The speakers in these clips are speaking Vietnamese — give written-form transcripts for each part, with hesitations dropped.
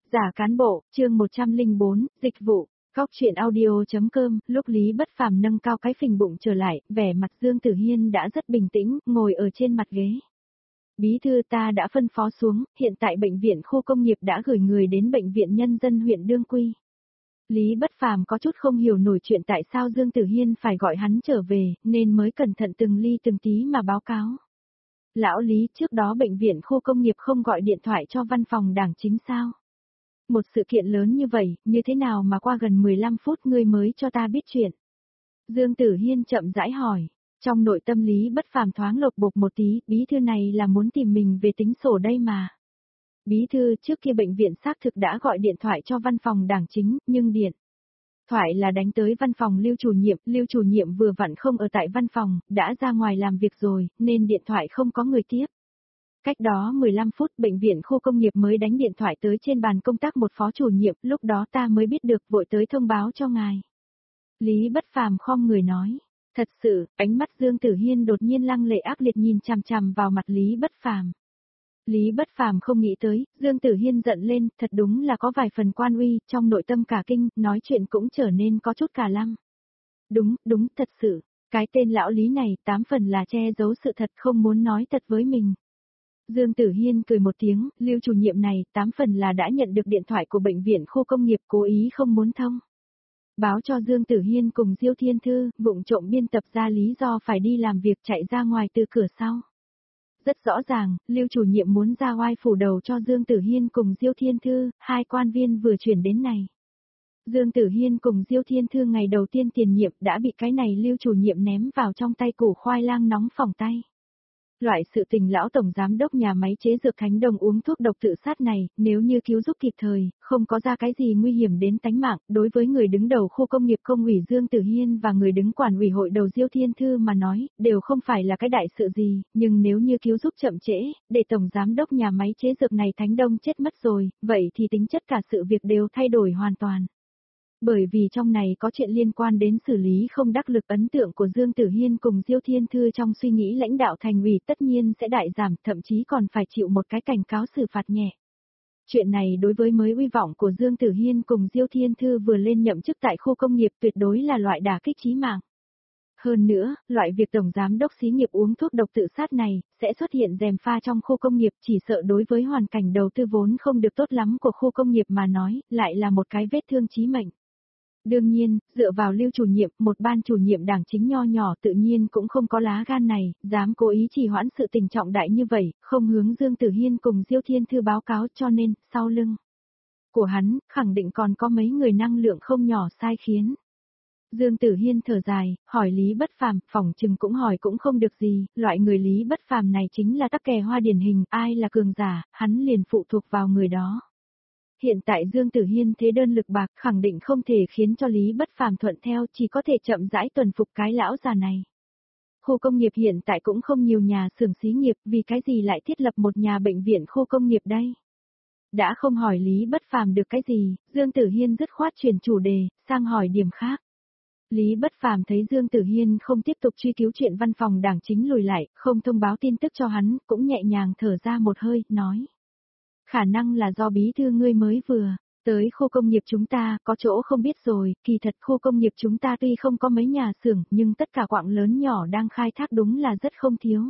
Giả cán bộ, chương 104, dịch vụ. Góc truyện audio.com, lúc Lý Bất Phàm nâng cao cái phình bụng trở lại, vẻ mặt Dương Tử Hiên đã rất bình tĩnh, ngồi ở trên mặt ghế. Bí thư, ta đã phân phó xuống, hiện tại bệnh viện khu công nghiệp đã gửi người đến bệnh viện nhân dân huyện Đương Quy. Lý Bất Phàm có chút không hiểu nổi chuyện tại sao Dương Tử Hiên phải gọi hắn trở về, nên mới cẩn thận từng ly từng tí mà báo cáo. Lão Lý, trước đó bệnh viện khu công nghiệp không gọi điện thoại cho văn phòng đảng chính sao? Một sự kiện lớn như vậy, như thế nào mà qua gần 15 phút ngươi mới cho ta biết chuyện? Dương Tử Hiên chậm rãi hỏi. Trong nội tâm Lý Bất Phàm thoáng lột bột một tí, bí thư này là muốn tìm mình về tính sổ đây mà. Bí thư, trước kia bệnh viện xác thực đã gọi điện thoại cho văn phòng đảng chính, nhưng điện thoại là đánh tới văn phòng Lưu chủ nhiệm vừa vặn không ở tại văn phòng, đã ra ngoài làm việc rồi, nên điện thoại không có người tiếp. Cách đó 15 phút bệnh viện khu công nghiệp mới đánh điện thoại tới trên bàn công tác một phó chủ nhiệm, lúc đó ta mới biết được, vội tới thông báo cho ngài. Lý Bất Phàm khom người nói. Thật sự, ánh mắt Dương Tử Hiên đột nhiên lăng lệ ác liệt nhìn chằm chằm vào mặt Lý Bất Phàm. Lý Bất Phàm không nghĩ tới, Dương Tử Hiên giận lên, thật đúng là có vài phần quan uy, trong nội tâm cả kinh, nói chuyện cũng trở nên có chút cả lăng. Đúng, thật sự, cái tên lão Lý này, 8 phần là che giấu sự thật, không muốn nói thật với mình. Dương Tử Hiên cười một tiếng, Lưu chủ nhiệm này, 8 phần là đã nhận được điện thoại của bệnh viện khu công nghiệp, cố ý không muốn thông báo cho Dương Tử Hiên cùng Diêu Thiên Thư, vụng trộm biên tập ra lý do phải đi làm việc chạy ra ngoài từ cửa sau. Rất rõ ràng, Lưu chủ nhiệm muốn ra oai phủ đầu cho Dương Tử Hiên cùng Diêu Thiên Thư, hai quan viên vừa chuyển đến này. Dương Tử Hiên cùng Diêu Thiên Thư ngày đầu tiên tiền nhiệm đã bị cái này Lưu chủ nhiệm ném vào trong tay củ khoai lang nóng phỏng tay. Loại sự tình lão tổng giám đốc nhà máy chế dược Khánh Đồng uống thuốc độc tự sát này, nếu như cứu giúp kịp thời, không có ra cái gì nguy hiểm đến tánh mạng, đối với người đứng đầu khu công nghiệp công ủy Dương Tử Hiên và người đứng quản ủy hội đầu Diêu Thiên Thư mà nói, đều không phải là cái đại sự gì, nhưng nếu như cứu giúp chậm trễ, để tổng giám đốc nhà máy chế dược này Khánh Đông chết mất rồi, vậy thì tính chất cả sự việc đều thay đổi hoàn toàn. Bởi vì trong này có chuyện liên quan đến xử lý không đắc lực, ấn tượng của Dương Tử Hiên cùng Diêu Thiên Thư trong suy nghĩ lãnh đạo thành ủy tất nhiên sẽ đại giảm, thậm chí còn phải chịu một cái cảnh cáo xử phạt nhẹ. Chuyện này đối với mới uy vọng của Dương Tử Hiên cùng Diêu Thiên Thư vừa lên nhậm chức tại khu công nghiệp tuyệt đối là loại đả kích chí mạng. Hơn nữa, loại việc tổng giám đốc xí nghiệp uống thuốc độc tự sát này, sẽ xuất hiện rèm pha trong khu công nghiệp, chỉ sợ đối với hoàn cảnh đầu tư vốn không được tốt lắm của khu công nghiệp mà nói, lại là một cái vết thương chí mệnh. Đương nhiên, dựa vào Lưu chủ nhiệm, một ban chủ nhiệm đảng chính nho nhỏ tự nhiên cũng không có lá gan này, dám cố ý trì hoãn sự tình trọng đại như vậy, không hướng Dương Tử Hiên cùng Diêu Thiên Thư báo cáo, cho nên, sau lưng của hắn, khẳng định còn có mấy người năng lượng không nhỏ sai khiến. Dương Tử Hiên thở dài, hỏi Lý Bất Phàm, phỏng chừng cũng hỏi cũng không được gì, loại người Lý Bất Phàm này chính là tắc kè hoa điển hình, ai là cường giả, hắn liền phụ thuộc vào người đó. Hiện tại Dương Tử Hiên thế đơn lực bạc, khẳng định không thể khiến cho Lý Bất Phàm thuận theo, chỉ có thể chậm rãi tuần phục cái lão già này. Khu công nghiệp hiện tại cũng không nhiều nhà xưởng xí nghiệp, vì cái gì lại thiết lập một nhà bệnh viện khu công nghiệp đây? Đã không hỏi Lý Bất Phàm được cái gì, Dương Tử Hiên dứt khoát chuyển chủ đề, sang hỏi điểm khác. Lý Bất Phàm thấy Dương Tử Hiên không tiếp tục truy cứu chuyện văn phòng đảng chính lùi lại, không thông báo tin tức cho hắn, cũng nhẹ nhàng thở ra một hơi, nói. Khả năng là do bí thư ngươi mới vừa tới khu công nghiệp chúng ta, có chỗ không biết rồi, kỳ thật khu công nghiệp chúng ta tuy không có mấy nhà xưởng, nhưng tất cả quặng lớn nhỏ đang khai thác đúng là rất không thiếu.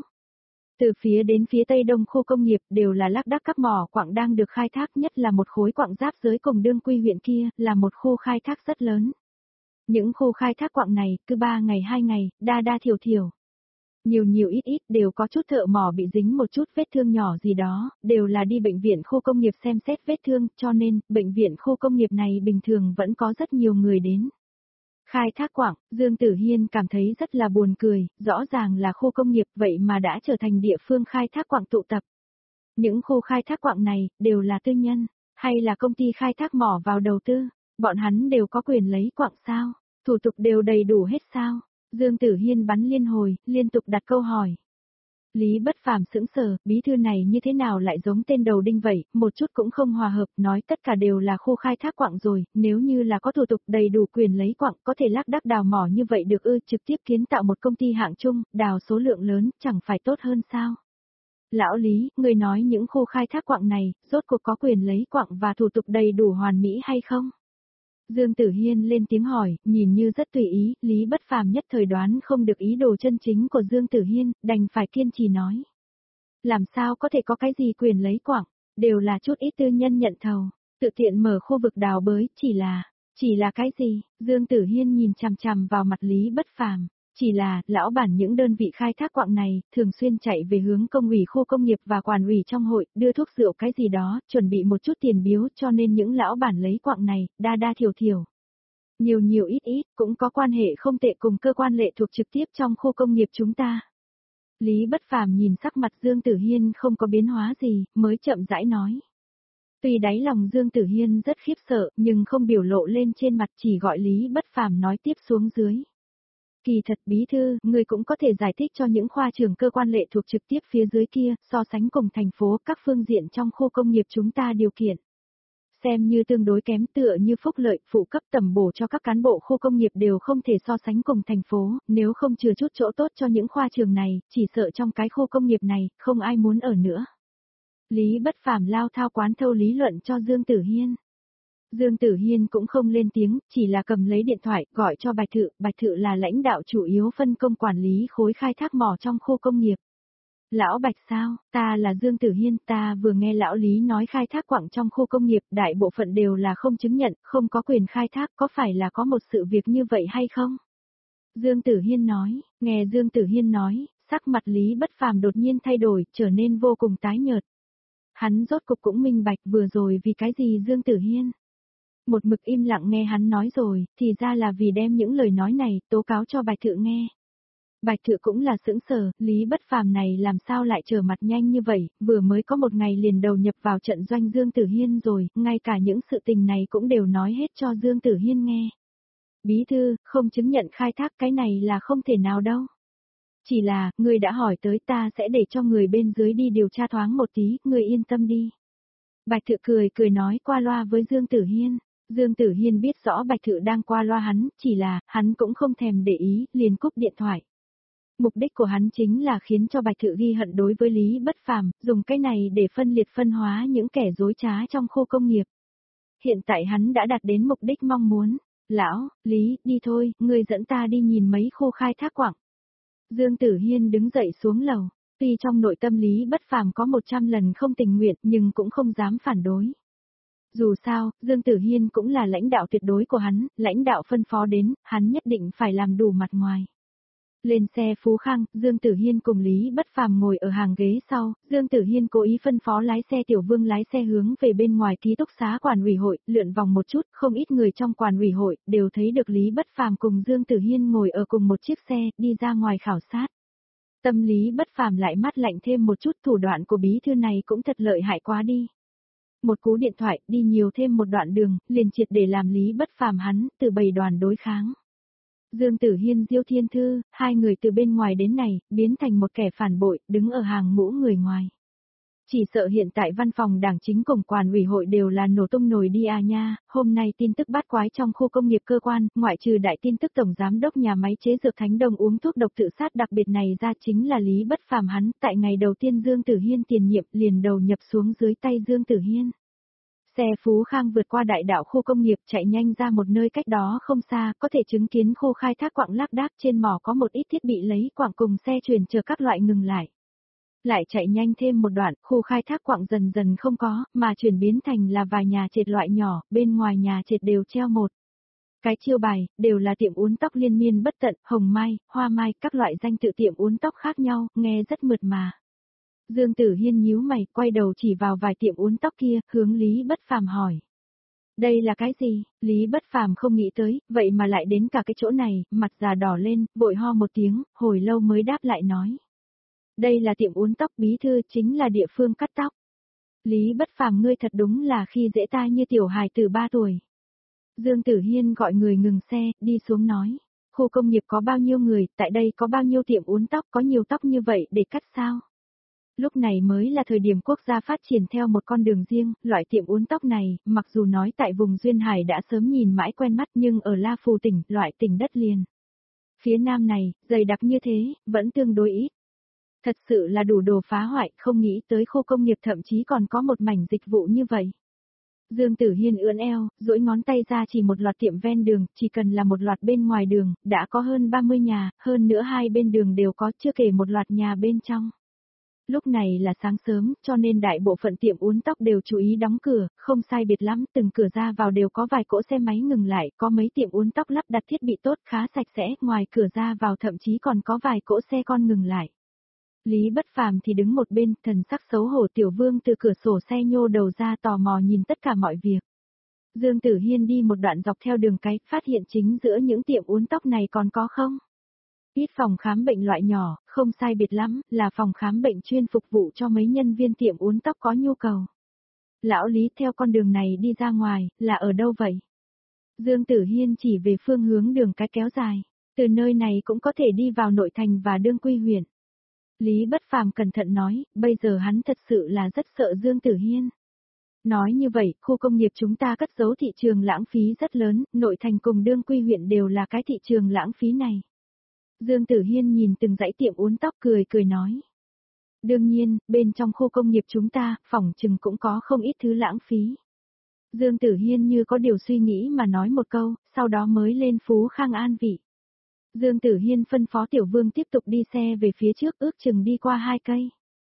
Từ phía đến phía tây đông khu công nghiệp đều là lác đác các mỏ quặng đang được khai thác, nhất là một khối quặng giáp giới cùng Đương Quy huyện kia, là một khu khai thác rất lớn. Những khu khai thác quặng này, cứ 3 ngày 2 ngày, đa thiểu. Nhiều ít đều có chút thợ mỏ bị dính một chút vết thương nhỏ gì đó, đều là đi bệnh viện khu công nghiệp xem xét vết thương, cho nên, bệnh viện khu công nghiệp này bình thường vẫn có rất nhiều người đến. Khai thác quặng, Dương Tử Hiên cảm thấy rất là buồn cười, rõ ràng là khu công nghiệp vậy mà đã trở thành địa phương khai thác quặng tụ tập. Những khu khai thác quặng này, đều là tư nhân, hay là công ty khai thác mỏ vào đầu tư, bọn hắn đều có quyền lấy quặng sao, thủ tục đều đầy đủ hết sao? Dương Tử Hiên bắn liên hồi, liên tục đặt câu hỏi. Lý Bất Phàm sững sờ, bí thư này như thế nào lại giống tên đầu đinh vậy, một chút cũng không hòa hợp, nói tất cả đều là khu khai thác quặng rồi, nếu như là có thủ tục đầy đủ quyền lấy quặng, có thể lác đác đào mỏ như vậy được ư, trực tiếp kiến tạo một công ty hạng trung, đào số lượng lớn, chẳng phải tốt hơn sao? Lão Lý, người nói những khu khai thác quặng này, rốt cuộc có quyền lấy quặng và thủ tục đầy đủ hoàn mỹ hay không? Dương Tử Hiên lên tiếng hỏi, nhìn như rất tùy ý, Lý Bất Phàm nhất thời đoán không được ý đồ chân chính của Dương Tử Hiên, đành phải kiên trì nói. Làm sao có thể có cái gì quyền lấy quặng, đều là chút ít tư nhân nhận thầu, tự tiện mở khu vực đào bới, chỉ là cái gì? Dương Tử Hiên nhìn chằm chằm vào mặt Lý Bất Phàm. Chỉ là, lão bản những đơn vị khai thác quặng này, thường xuyên chạy về hướng công ủy khu công nghiệp và quản ủy trong hội, đưa thuốc rượu cái gì đó, chuẩn bị một chút tiền biếu cho nên những lão bản lấy quặng này, đa đa thiểu thiểu. Nhiều nhiều ít ít, cũng có quan hệ không tệ cùng cơ quan lệ thuộc trực tiếp trong khu công nghiệp chúng ta. Lý Bất Phàm nhìn sắc mặt Dương Tử Hiên không có biến hóa gì, mới chậm rãi nói. Tuy đáy lòng Dương Tử Hiên rất khiếp sợ, nhưng không biểu lộ lên trên mặt, chỉ gọi Lý Bất Phàm nói tiếp xuống dưới. Kỳ thật bí thư, người cũng có thể giải thích cho những khoa trưởng cơ quan lệ thuộc trực tiếp phía dưới kia, so sánh cùng thành phố các phương diện trong khu công nghiệp chúng ta điều kiện. Xem như tương đối kém, tựa như phúc lợi, phụ cấp tầm bổ cho các cán bộ khu công nghiệp đều không thể so sánh cùng thành phố, nếu không chừa chút chỗ tốt cho những khoa trường này, chỉ sợ trong cái khu công nghiệp này, không ai muốn ở nữa. Lý Bất Phàm lao thao quán thâu lý luận cho Dương Tử Hiên. Dương Tử Hiên cũng không lên tiếng, chỉ là cầm lấy điện thoại, gọi cho Bạch Thự là lãnh đạo chủ yếu phân công quản lý khối khai thác mỏ trong khu công nghiệp. Lão Bạch sao, ta là Dương Tử Hiên, ta vừa nghe lão Lý nói khai thác quặng trong khu công nghiệp, đại bộ phận đều là không chứng nhận, không có quyền khai thác, có phải là có một sự việc như vậy hay không? Dương Tử Hiên nói, nghe Dương Tử Hiên nói, sắc mặt Lý Bất Phàm đột nhiên thay đổi, trở nên vô cùng tái nhợt. Hắn rốt cục cũng minh bạch vừa rồi vì cái gì Dương Tử Hiên. Một mực im lặng nghe hắn nói rồi, thì ra là vì đem những lời nói này tố cáo cho Bạch Thự nghe. Bạch Thự cũng là sững sờ, Lý Bất Phàm này làm sao lại trở mặt nhanh như vậy, vừa mới có một ngày liền đầu nhập vào trận doanh Dương Tử Hiên rồi, ngay cả những sự tình này cũng đều nói hết cho Dương Tử Hiên nghe. Bí thư, không chứng nhận khai thác cái này là không thể nào đâu. Chỉ là, người đã hỏi tới ta sẽ để cho người bên dưới đi điều tra thoáng một tí, người yên tâm đi. Bạch Thự cười nói qua loa với Dương Tử Hiên. Dương Tử Hiên biết rõ Bạch Thự đang qua loa hắn, chỉ là, hắn cũng không thèm để ý, liền cúp điện thoại. Mục đích của hắn chính là khiến cho Bạch Thự ghi hận đối với Lý Bất Phàm, dùng cái này để phân liệt phân hóa những kẻ dối trá trong khu công nghiệp. Hiện tại hắn đã đạt đến mục đích mong muốn. Lão, Lý, đi thôi, ngươi dẫn ta đi nhìn mấy khu khai thác quặng. Dương Tử Hiên đứng dậy xuống lầu. Tuy trong nội tâm Lý Bất Phàm có 100 lần không tình nguyện nhưng cũng không dám phản đối. Dù sao, Dương Tử Hiên cũng là lãnh đạo tuyệt đối của hắn, lãnh đạo phân phó đến, hắn nhất định phải làm đủ mặt ngoài. Lên xe Phú Khang, Dương Tử Hiên cùng Lý Bất Phàm ngồi ở hàng ghế sau, Dương Tử Hiên cố ý phân phó lái xe Tiểu Vương lái xe hướng về bên ngoài ký túc xá quản ủy hội, lượn vòng một chút, không ít người trong quản ủy hội đều thấy được Lý Bất Phàm cùng Dương Tử Hiên ngồi ở cùng một chiếc xe, đi ra ngoài khảo sát. Tâm Lý Bất Phàm lại mát lạnh thêm một chút, thủ đoạn của bí thư này cũng thật lợi hại quá đi. Một cú điện thoại, đi nhiều thêm một đoạn đường, liền triệt để làm Lý Bất Phàm hắn, từ bầy đoàn đối kháng. Dương Tử Hiên Diêu Thiên Thư, hai người từ bên ngoài đến này, biến thành một kẻ phản bội, đứng ở hàng ngũ người ngoài. Chỉ sợ hiện tại văn phòng đảng chính cùng quản ủy hội đều là nổ tung nồi đi à nha, hôm nay tin tức bát quái trong khu công nghiệp cơ quan, ngoại trừ đại tin tức tổng giám đốc nhà máy chế dược Thánh Đông uống thuốc độc tự sát đặc biệt này ra chính là Lý Bất Phàm hắn, tại ngày đầu tiên Dương Tử Hiên tiền nhiệm liền đầu nhập xuống dưới tay Dương Tử Hiên. Xe Phú Khang vượt qua đại đạo khu công nghiệp chạy nhanh ra một nơi cách đó không xa, có thể chứng kiến khu khai thác quặng lác đác trên mỏ có một ít thiết bị lấy quặng cùng xe chuyển chờ các loại ngừng lại. Lại chạy nhanh thêm một đoạn, khu khai thác quặng dần dần không có, mà chuyển biến thành là vài nhà trệt loại nhỏ, bên ngoài nhà trệt đều treo một cái chiêu bài, đều là tiệm uốn tóc liên miên bất tận, hồng mai, hoa mai, các loại danh tự tiệm uốn tóc khác nhau, nghe rất mượt mà. Dương Tử Hiên nhíu mày, quay đầu chỉ vào vài tiệm uốn tóc kia, hướng Lý Bất Phàm hỏi. Đây là cái gì? Lý Bất Phàm không nghĩ tới, vậy mà lại đến cả cái chỗ này, mặt già đỏ lên, vội ho một tiếng, hồi lâu mới đáp lại nói. Đây là tiệm uốn tóc bí thư, chính là địa phương cắt tóc. Lý Bất Phàm ngươi thật đúng là khi dễ ta như tiểu hài từ 3 tuổi. Dương Tử Hiên gọi người ngừng xe, đi xuống nói. Khu công nghiệp có bao nhiêu người, tại đây có bao nhiêu tiệm uốn tóc, có nhiều tóc như vậy để cắt sao? Lúc này mới là thời điểm quốc gia phát triển theo một con đường riêng, loại tiệm uốn tóc này, mặc dù nói tại vùng Duyên Hải đã sớm nhìn mãi quen mắt nhưng ở La Phù tỉnh, loại tỉnh đất liền. Phía nam này, dày đặc như thế, vẫn tương đối ít. Thật sự là đủ đồ phá hoại, không nghĩ tới khu công nghiệp thậm chí còn có một mảnh dịch vụ như vậy. Dương Tử Hiên ưỡn eo, duỗi ngón tay ra chỉ một loạt tiệm ven đường, chỉ cần là một loạt bên ngoài đường, đã có hơn 30 nhà, hơn nữa hai bên đường đều có, chưa kể một loạt nhà bên trong. Lúc này là sáng sớm, cho nên đại bộ phận tiệm uốn tóc đều chú ý đóng cửa, không sai biệt lắm, từng cửa ra vào đều có vài cỗ xe máy ngừng lại, có mấy tiệm uốn tóc lắp đặt thiết bị tốt khá sạch sẽ, ngoài cửa ra vào thậm chí còn có vài cỗ xe con ngừng lại. Lý Bất Phàm thì đứng một bên, thần sắc xấu hổ. Tiểu Vương từ cửa sổ xe nhô đầu ra tò mò nhìn tất cả mọi việc. Dương Tử Hiên đi một đoạn dọc theo đường cái, phát hiện chính giữa những tiệm uốn tóc này còn có không? Ít phòng khám bệnh loại nhỏ, không sai biệt lắm, là phòng khám bệnh chuyên phục vụ cho mấy nhân viên tiệm uốn tóc có nhu cầu. Lão Lý theo con đường này đi ra ngoài, là ở đâu vậy? Dương Tử Hiên chỉ về phương hướng đường cái kéo dài, từ nơi này cũng có thể đi vào nội thành và Đương Quy huyện. Lý Bất Phàm cẩn thận nói, bây giờ hắn thật sự là rất sợ Dương Tử Hiên. Nói như vậy, khu công nghiệp chúng ta cất giấu thị trường lãng phí rất lớn, nội thành cùng Đương Quy huyện đều là cái thị trường lãng phí này. Dương Tử Hiên nhìn từng dãy tiệm uốn tóc cười cười nói. Đương nhiên, bên trong khu công nghiệp chúng ta, phỏng chừng cũng có không ít thứ lãng phí. Dương Tử Hiên như có điều suy nghĩ mà nói một câu, sau đó mới lên Phú Khang an vị. Dương Tử Hiên phân phó Tiểu Vương tiếp tục đi xe về phía trước, ước chừng đi qua 2 cây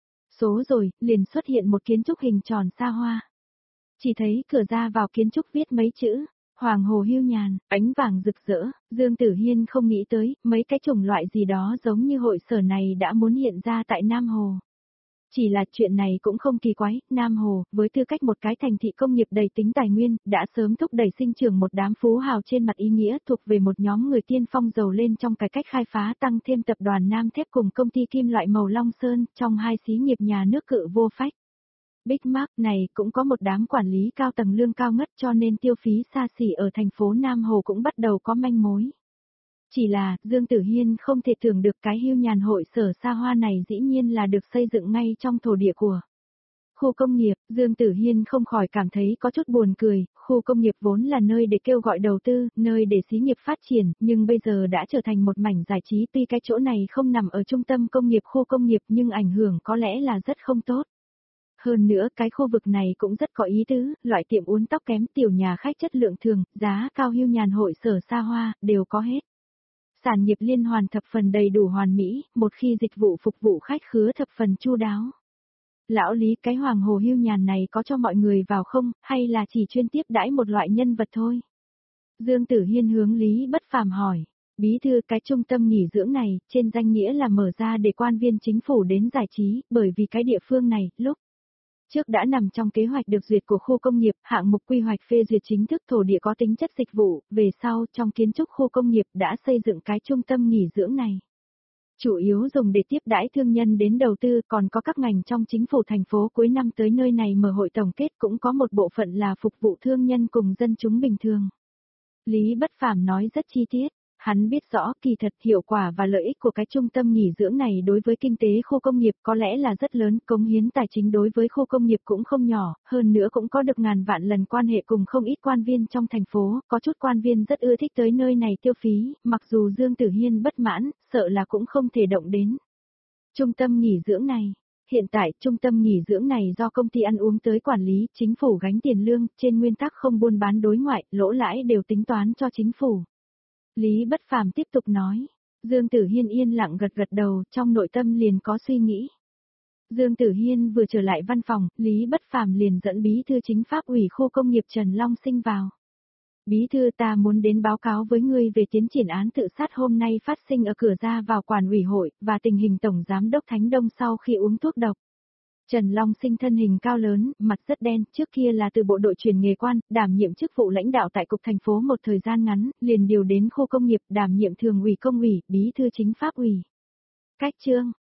số rồi, liền xuất hiện một kiến trúc hình tròn xa hoa. Chỉ thấy cửa ra vào kiến trúc viết mấy chữ, Hoàng Hồ Hưu Nhàn, ánh vàng rực rỡ. Dương Tử Hiên không nghĩ tới, mấy cái chủng loại gì đó giống như hội sở này đã muốn hiện ra tại Nam Hồ. Chỉ là chuyện này cũng không kỳ quái, Nam Hồ, với tư cách một cái thành thị công nghiệp đầy tính tài nguyên, đã sớm thúc đẩy sinh trưởng một đám phú hào trên mặt ý nghĩa, thuộc về một nhóm người tiên phong giàu lên trong cải cách khai phá, tăng thêm tập đoàn Nam Thép cùng công ty kim loại màu Long Sơn, trong hai xí nghiệp nhà nước cự vô phách. Big Mac này cũng có một đám quản lý cao tầng lương cao ngất, cho nên tiêu phí xa xỉ ở thành phố Nam Hồ cũng bắt đầu có manh mối. Chỉ là, Dương Tử Hiên không thể tưởng được cái Hưu Nhàn hội sở xa hoa này dĩ nhiên là được xây dựng ngay trong thổ địa của khu công nghiệp. Dương Tử Hiên không khỏi cảm thấy có chút buồn cười, khu công nghiệp vốn là nơi để kêu gọi đầu tư, nơi để xí nghiệp phát triển, nhưng bây giờ đã trở thành một mảnh giải trí. Tuy cái chỗ này không nằm ở trung tâm công nghiệp khu công nghiệp nhưng ảnh hưởng có lẽ là rất không tốt. Hơn nữa cái khu vực này cũng rất có ý tứ, loại tiệm uốn tóc kém, tiểu nhà khách chất lượng thường, giá cao, Hưu Nhàn hội sở xa hoa, đều có hết. Sản nghiệp liên hoàn thập phần đầy đủ hoàn mỹ, một khi dịch vụ phục vụ khách khứa thập phần chu đáo. Lão Lý, cái Hoàng Hồ Hưu Nhàn này có cho mọi người vào không, hay là chỉ chuyên tiếp đãi một loại nhân vật thôi? Dương Tử Hiên hướng Lý Bất Phàm hỏi. Bí thư, cái trung tâm nghỉ dưỡng này, trên danh nghĩa là mở ra để quan viên chính phủ đến giải trí, bởi vì cái địa phương này, lúc trước đã nằm trong kế hoạch được duyệt của khu công nghiệp, hạng mục quy hoạch phê duyệt chính thức thổ địa có tính chất dịch vụ, về sau, trong kiến trúc khu công nghiệp đã xây dựng cái trung tâm nghỉ dưỡng này. Chủ yếu dùng để tiếp đãi thương nhân đến đầu tư, còn có các ngành trong chính phủ thành phố cuối năm tới nơi này mở hội tổng kết, cũng có một bộ phận là phục vụ thương nhân cùng dân chúng bình thường. Lý Bất Phàm nói rất chi tiết. Hắn biết rõ kỳ thật hiệu quả và lợi ích của cái trung tâm nghỉ dưỡng này đối với kinh tế khu công nghiệp có lẽ là rất lớn, cống hiến tài chính đối với khu công nghiệp cũng không nhỏ, hơn nữa cũng có được ngàn vạn lần quan hệ cùng không ít quan viên trong thành phố, có chút quan viên rất ưa thích tới nơi này tiêu phí, mặc dù Dương Tử Hiên bất mãn, sợ là cũng không thể động đến. Trung tâm nghỉ dưỡng này. Hiện tại, trung tâm nghỉ dưỡng này do công ty ăn uống tới quản lý, chính phủ gánh tiền lương, trên nguyên tắc không buôn bán đối ngoại, lỗ lãi đều tính toán cho chính phủ. Lý Bất Phàm tiếp tục nói. Dương Tử Hiên yên lặng gật gật đầu, trong nội tâm liền có suy nghĩ. Dương Tử Hiên vừa trở lại văn phòng, Lý Bất Phàm liền dẫn bí thư chính pháp ủy khu công nghiệp Trần Long Sinh vào. Bí thư, ta muốn đến báo cáo với ngươi về tiến triển án tự sát hôm nay phát sinh ở cửa ra vào quản ủy hội, và tình hình Tổng Giám đốc Thánh Đông sau khi uống thuốc độc. Trần Long Sinh thân hình cao lớn, mặt rất đen, trước kia là từ bộ đội chuyển nghề quan, đảm nhiệm chức vụ lãnh đạo tại cục thành phố một thời gian ngắn, liền điều đến khu công nghiệp, đảm nhiệm thường ủy công ủy, bí thư chính pháp ủy. Cách chương